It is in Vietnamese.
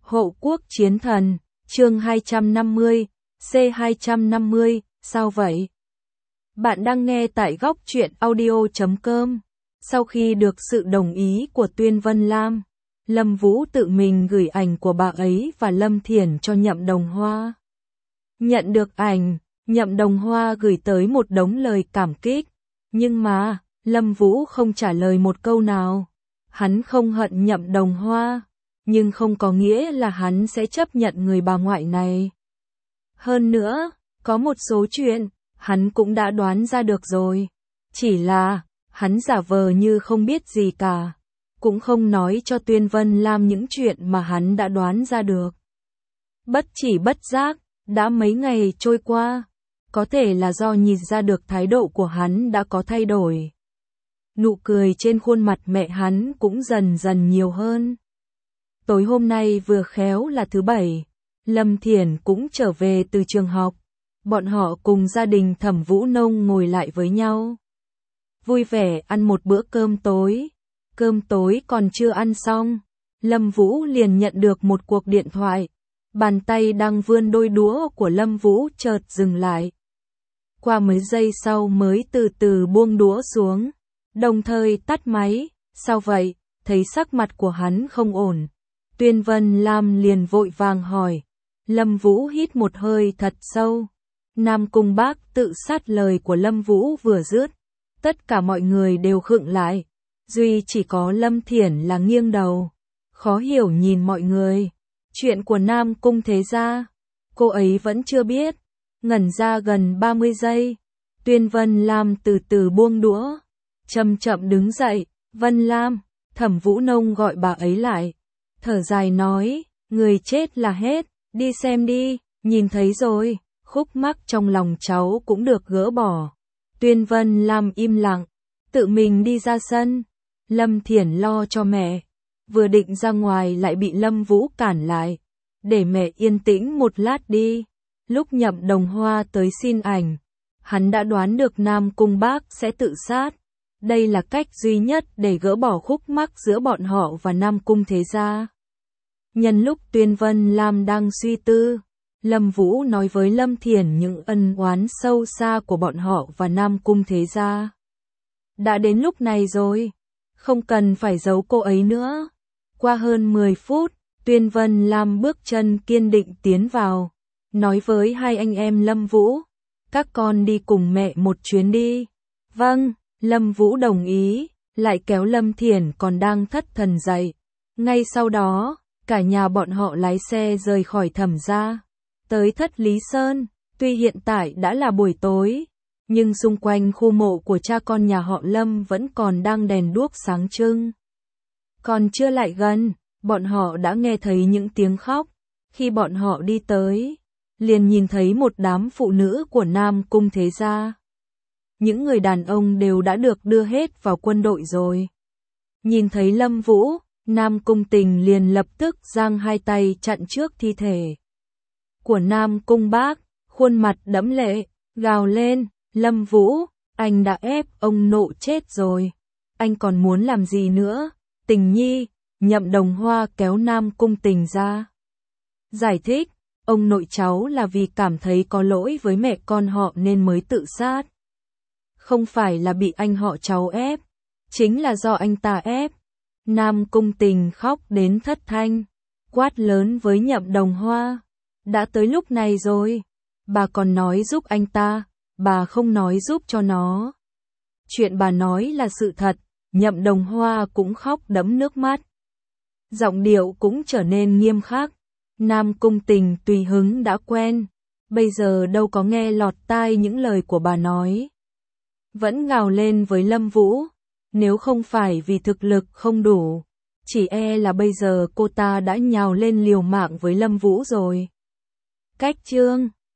Hộ quốc chiến thần, chương 250, C250, sao vậy? Bạn đang nghe tại góc truyện audio.com. Sau khi được sự đồng ý của Tuyên Vân Lam, Lâm Vũ tự mình gửi ảnh của bà ấy và Lâm Thiển cho Nhậm Đồng Hoa. Nhận được ảnh, Nhậm Đồng Hoa gửi tới một đống lời cảm kích, nhưng mà Lâm Vũ không trả lời một câu nào. Hắn không hận Nhậm Đồng Hoa, nhưng không có nghĩa là hắn sẽ chấp nhận người bà ngoại này. Hơn nữa, có một số chuyện, hắn cũng đã đoán ra được rồi. Chỉ là, hắn giả vờ như không biết gì cả, cũng không nói cho Tuyên Vân Lam những chuyện mà hắn đã đoán ra được. Bất chỉ bất giác, đã mấy ngày trôi qua, có thể là do nhìn ra được thái độ của hắn đã có thay đổi. Nụ cười trên khuôn mặt mẹ hắn cũng dần dần nhiều hơn. Tối hôm nay vừa khéo là thứ Bảy, Lâm Thiển cũng trở về từ trường học. Bọn họ cùng gia đình Thẩm Vũ Nông ngồi lại với nhau. Vui vẻ ăn một bữa cơm tối. Cơm tối còn chưa ăn xong, Lâm Vũ liền nhận được một cuộc điện thoại. Bàn tay đang vươn đôi đũa của Lâm Vũ chợt dừng lại. Qua mấy giây sau mới từ từ buông đũa xuống, đồng thời tắt máy. Sao vậy? Thấy sắc mặt của hắn không ổn, Tuyên Vân Lam liền vội vàng hỏi. Lâm Vũ hít một hơi thật sâu. Nam Cung Bác tự sát lời của Lâm Vũ vừa dứt, tất cả mọi người đều khựng lại. Duy chỉ có Lâm Thiển là nghiêng đầu, khó hiểu nhìn mọi người. Chuyện của Nam Cung thế gia, cô ấy vẫn chưa biết. Ngẩn ra gần 30 giây, Tuyên Vân Lam từ từ buông đũa, chậm chậm đứng dậy. Vân Lam, Thẩm Vũ Nông gọi bà ấy lại, thở dài nói, người chết là hết, đi xem đi. Nhìn thấy rồi, khúc mắc trong lòng cháu cũng được gỡ bỏ. Tuyên Vân Lam im lặng, tự mình đi ra sân. Lâm Thiển lo cho mẹ, vừa định ra ngoài lại bị Lâm Vũ cản lại. Để mẹ yên tĩnh một lát đi. Lúc Nhậm Đồng Hoa tới xin ảnh, hắn đã đoán được Nam Cung Bác sẽ tự sát. Đây là cách duy nhất để gỡ bỏ khúc mắc giữa bọn họ và Nam Cung thế gia. Nhân lúc Tuyên Vân Lam đang suy tư, Lâm Vũ nói với Lâm Thiển những ân oán sâu xa của bọn họ và Nam Cung thế gia. Đã đến lúc này rồi, không cần phải giấu cô ấy nữa. Qua hơn 10 phút, Tuyên Vân Lam bước chân kiên định tiến vào, nói với hai anh em Lâm Vũ, các con đi cùng mẹ một chuyến đi. Vâng, Lâm Vũ đồng ý, lại kéo Lâm Thiển còn đang thất thần dậy. Ngay sau đó, cả nhà bọn họ lái xe rời khỏi Thẩm gia, tới Thất Lý Sơn. Tuy hiện tại đã là buổi tối, nhưng xung quanh khu mộ của cha con nhà họ Lâm vẫn còn đang đèn đuốc sáng trưng. Còn chưa lại gần, bọn họ đã nghe thấy những tiếng khóc. Khi bọn họ đi tới, liền nhìn thấy một đám phụ nữ của Nam Cung thế gia. Những người đàn ông đều đã được đưa hết vào quân đội rồi. Nhìn thấy Lâm Vũ, Nam Cung Tình liền lập tức giang hai tay chặn trước thi thể của Nam Cung Bác, khuôn mặt đẫm lệ, gào lên, Lâm Vũ, anh đã ép ông nộ chết rồi. Anh còn muốn làm gì nữa? Tình nhi, Nhậm Đồng Hoa kéo Nam Cung Tình ra. Giải thích, ông nội cháu là vì cảm thấy có lỗi với mẹ con họ nên mới tự sát. Không phải là bị anh họ cháu ép, chính là do anh ta ép. Nam Cung Tình khóc đến thất thanh, quát lớn với Nhậm Đồng Hoa. Đã tới lúc này rồi, bà còn nói giúp anh ta, bà không nói giúp cho nó. Chuyện bà nói là sự thật. Nhậm Đồng Hoa cũng khóc đẫm nước mắt. Giọng điệu cũng trở nên nghiêm khắc. Nam Cung Tình tùy hứng đã quen, bây giờ đâu có nghe lọt tai những lời của bà nói. Vẫn gào lên với Lâm Vũ, nếu không phải vì thực lực không đủ, chỉ e là bây giờ cô ta đã nhào lên liều mạng với Lâm Vũ rồi. Cách chương